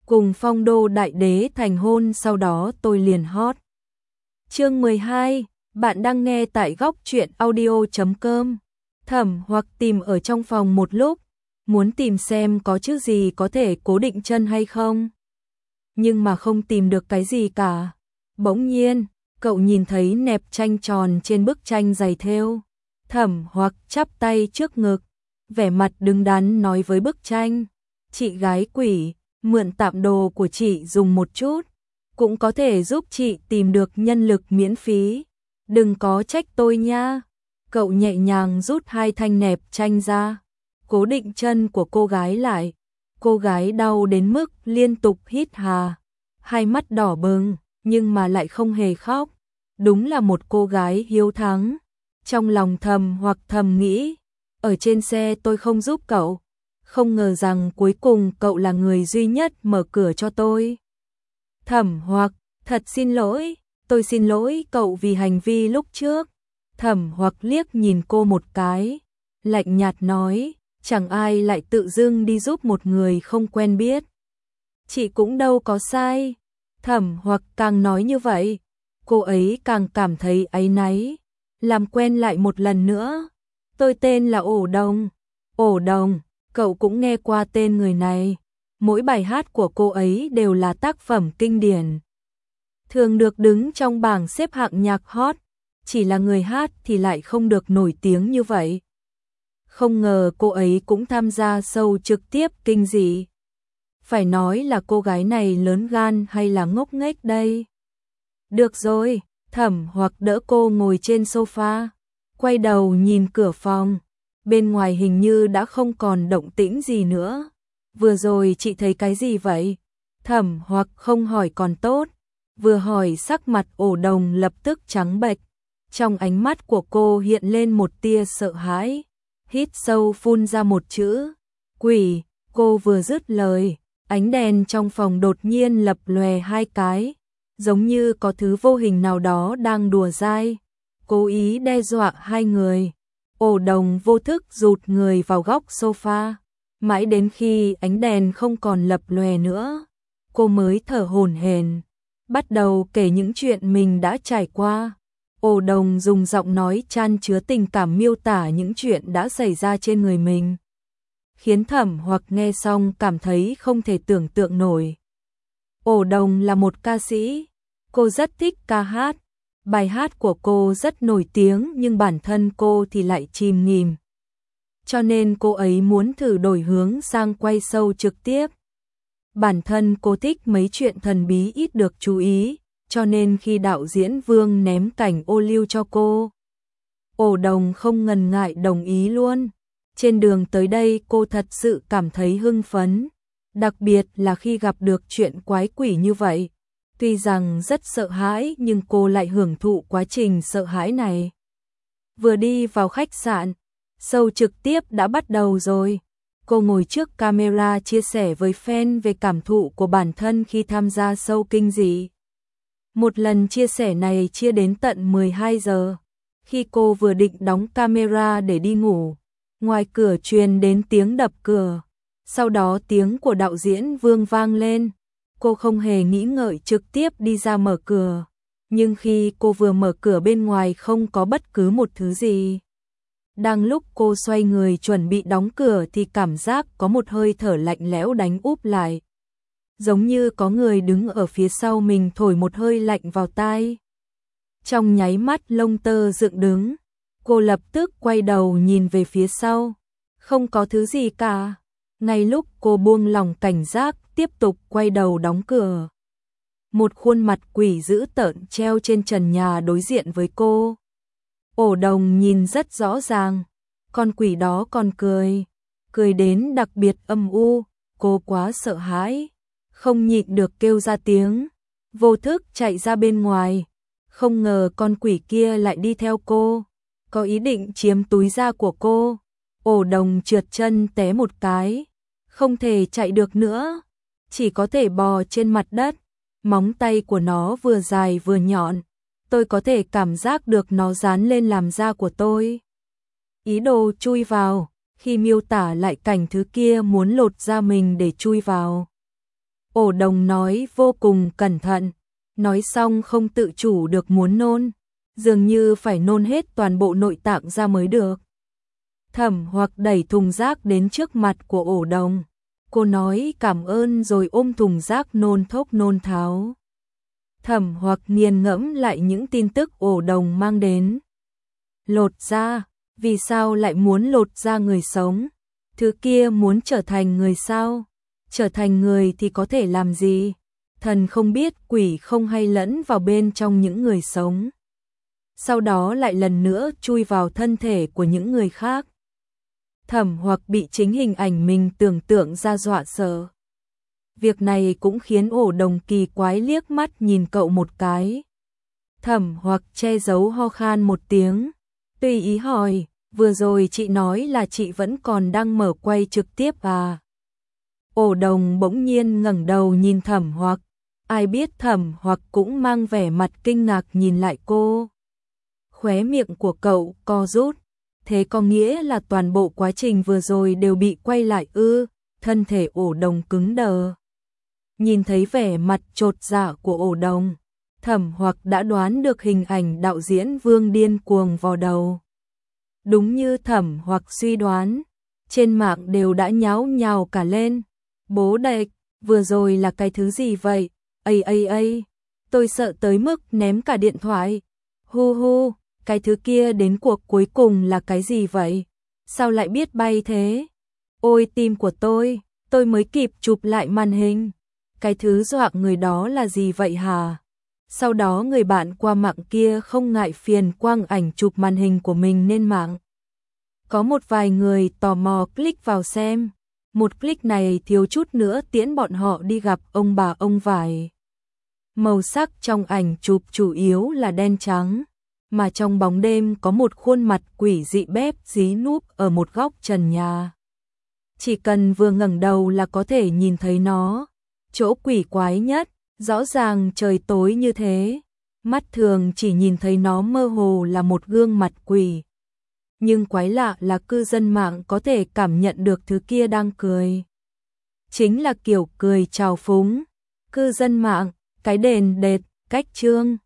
cùng Phong Đô đại đế thành hôn, sau đó tôi liền hot. Chương 12, bạn đang nghe tại góc truyện audio.com. Thẩm Hoặc tìm ở trong phòng một lúc, muốn tìm xem có chiếc gì có thể cố định chân hay không. Nhưng mà không tìm được cái gì cả. Bỗng nhiên, cậu nhìn thấy nẹp tranh tròn trên bức tranh dày thêu. Thẩm Hoặc chắp tay trước ngực, vẻ mặt đứng đắn nói với bức tranh: "Chị gái quỷ, mượn tạm đồ của chị dùng một chút, cũng có thể giúp chị tìm được nhân lực miễn phí. Đừng có trách tôi nha." Cậu nhẹ nhàng rút hai thanh nẹp tranh ra, cố định chân của cô gái lại. Cô gái đau đến mức liên tục hít hà, hai mắt đỏ bừng, nhưng mà lại không hề khóc. Đúng là một cô gái hiếu thắng. Trong lòng Thẩm Hoặc thầm nghĩ, ở trên xe tôi không giúp cậu, không ngờ rằng cuối cùng cậu là người duy nhất mở cửa cho tôi. Thẩm Hoặc, thật xin lỗi, tôi xin lỗi cậu vì hành vi lúc trước. Thẩm Hoặc liếc nhìn cô một cái, lạnh nhạt nói, chẳng ai lại tự dưng đi giúp một người không quen biết. Chị cũng đâu có sai. Thẩm Hoặc càng nói như vậy, cô ấy càng cảm thấy áy náy. Làm quen lại một lần nữa. Tôi tên là Ổ Đồng. Ổ Đồng, cậu cũng nghe qua tên người này. Mỗi bài hát của cô ấy đều là tác phẩm kinh điển, thường được đứng trong bảng xếp hạng nhạc hot. Chỉ là người hát thì lại không được nổi tiếng như vậy. Không ngờ cô ấy cũng tham gia show trực tiếp kinh dị. Phải nói là cô gái này lớn gan hay là ngốc nghếch đây. Được rồi, Thẩm Hoặc đỡ cô ngồi trên sofa, quay đầu nhìn cửa phòng. Bên ngoài hình như đã không còn động tĩnh gì nữa. Vừa rồi chị thấy cái gì vậy? Thẩm Hoặc không hỏi còn tốt, vừa hỏi sắc mặt Ổ Đồng lập tức trắng bệch. Trong ánh mắt của cô hiện lên một tia sợ hãi. Hít sâu phun ra một chữ: quỷ. Cô vừa dứt lời, ánh đèn trong phòng đột nhiên lập lòe hai cái, giống như có thứ vô hình nào đó đang đùa dai, cố ý đe dọa hai người. Ổ Đồng vô thức rụt người vào góc sofa, mãi đến khi ánh đèn không còn lập lòe nữa, cô mới thở hổn hển, bắt đầu kể những chuyện mình đã trải qua. Ổ Đồng dùng giọng nói chan chứa tình cảm miêu tả những chuyện đã xảy ra trên người mình, khiến Thẩm Hoặc nghe xong cảm thấy không thể tưởng tượng nổi. Ổ Đồng là một ca sĩ, cô rất thích ca hát, bài hát của cô rất nổi tiếng nhưng bản thân cô thì lại chìm nghỉm. Cho nên cô ấy muốn thử đổi hướng sang quay show trực tiếp. Bản thân cô thích mấy chuyện thần bí ít được chú ý, cho nên khi đạo diễn Vương ném cảnh ô liu cho cô, Ổ Đồng không ngần ngại đồng ý luôn. Trên đường tới đây cô thật sự cảm thấy hưng phấn, đặc biệt là khi gặp được chuyện quái quỷ như vậy. Tuy rằng rất sợ hãi nhưng cô lại hưởng thụ quá trình sợ hãi này. Vừa đi vào khách sạn, show trực tiếp đã bắt đầu rồi. Cô ngồi trước camera chia sẻ với fan về cảm thụ của bản thân khi tham gia show kinh dị. Một lần chia sẻ này chia đến tận 12 giờ. Khi cô vừa định đóng camera để đi ngủ, ngoài cửa truyền đến tiếng đập cửa. Sau đó tiếng của đạo diễn Vương vang lên. Cô không hề nghĩ ngợi trực tiếp đi ra mở cửa. Nhưng khi cô vừa mở cửa bên ngoài không có bất cứ một thứ gì. Đang lúc cô xoay người chuẩn bị đóng cửa thì cảm giác có một hơi thở lạnh lẽo đánh úp lại. Giống như có người đứng ở phía sau mình thổi một hơi lạnh vào tai. Trong nháy mắt lông tơ dựng đứng, cô lập tức quay đầu nhìn về phía sau. Không có thứ gì cả. Ngay lúc cô buông lỏng cảnh giác, tiếp tục quay đầu đóng cửa, một khuôn mặt quỷ dữ tợn treo trên trần nhà đối diện với cô. Ổ Đồng nhìn rất rõ ràng, con quỷ đó còn cười đến đặc biệt âm u. Cô quá sợ hãi, không nhịn được kêu ra tiếng, vô thức chạy ra bên ngoài. Không ngờ con quỷ kia lại đi theo cô, có ý định chiếm túi da của cô. Ổ Đồng trượt chân té một cái, không thể chạy được nữa, chỉ có thể bò trên mặt đất. Móng tay của nó vừa dài vừa nhọn, tôi có thể cảm giác được nó dán lên làn da của tôi. Ý đồ chui vào, khi miêu tả lại cảnh thứ kia muốn lột da mình để chui vào. Ổ đồng nói vô cùng cẩn thận, nói xong không tự chủ được muốn nôn, dường như phải nôn hết toàn bộ nội tạng ra mới được. Thẩm Hoặc đẩy thùng rác đến trước mặt của ổ đồng. Cô nói cảm ơn rồi ôm thùng rác nôn thốc nôn tháo. Thẩm Hoặc nghiền ngẫm lại những tin tức ổ đồng mang đến. Lột da, vì sao lại muốn lột da người sống? Thứ kia muốn trở thành người sao? Trở thành người thì có thể làm gì? Thần không biết quỷ không hay lẫn vào bên trong những người sống. Sau đó lại lần nữa chui vào thân thể của những người khác. Thẩm Hoặc bị chính hình ảnh mình tưởng tượng ra dọa sợ. Việc này cũng khiến ổ đồng kỳ quái liếc mắt nhìn cậu một cái. Thẩm Hoặc che giấu ho khan một tiếng, tùy ý hỏi, vừa rồi chị nói là chị vẫn còn đang mở quay trực tiếp à? Ổ đồng bỗng nhiên ngẩng đầu nhìn Thẩm Hoặc, ai biết Thẩm Hoặc cũng mang vẻ mặt kinh ngạc nhìn lại cô. Khóe miệng của cậu co rút, thế có nghĩa là toàn bộ quá trình vừa rồi đều bị quay lại ư? Thân thể ổ đồng cứng đờ. Nhìn thấy vẻ mặt chột dạ của ổ đồng, Thẩm Hoặc đã đoán được hình ảnh đạo diễn Vương điên cuồng vào đầu. Đúng như Thẩm Hoặc suy đoán, trên mạng đều đã nháo nhào cả lên. Bố đạch, vừa rồi là cái thứ gì vậy? Ây, tôi sợ tới mức ném cả điện thoại. Hu, cái thứ kia đến cuộc cuối cùng là cái gì vậy? Sao lại biết bay thế? Ôi tim của tôi mới kịp chụp lại màn hình. Cái thứ dọa người đó là gì vậy hả? Sau đó người bạn qua mạng kia không ngại phiền quang ảnh chụp màn hình của mình lên mạng. Có một vài người tò mò click vào xem. Một click này thiếu chút nữa tiễn bọn họ đi gặp ông bà ông vải. Màu sắc trong ảnh chụp chủ yếu là đen trắng, mà trong bóng đêm có một khuôn mặt quỷ dị bép dí núp ở một góc trần nhà. Chỉ cần vừa ngẩng đầu là có thể nhìn thấy nó. Chỗ quỷ quái nhất, rõ ràng trời tối như thế, mắt thường chỉ nhìn thấy nó mơ hồ là một gương mặt quỷ. Nhưng quái lạ là cư dân mạng có thể cảm nhận được thứ kia đang cười. Chính là kiểu cười trào phúng. Cư dân mạng, cái đền đệt, cách trương.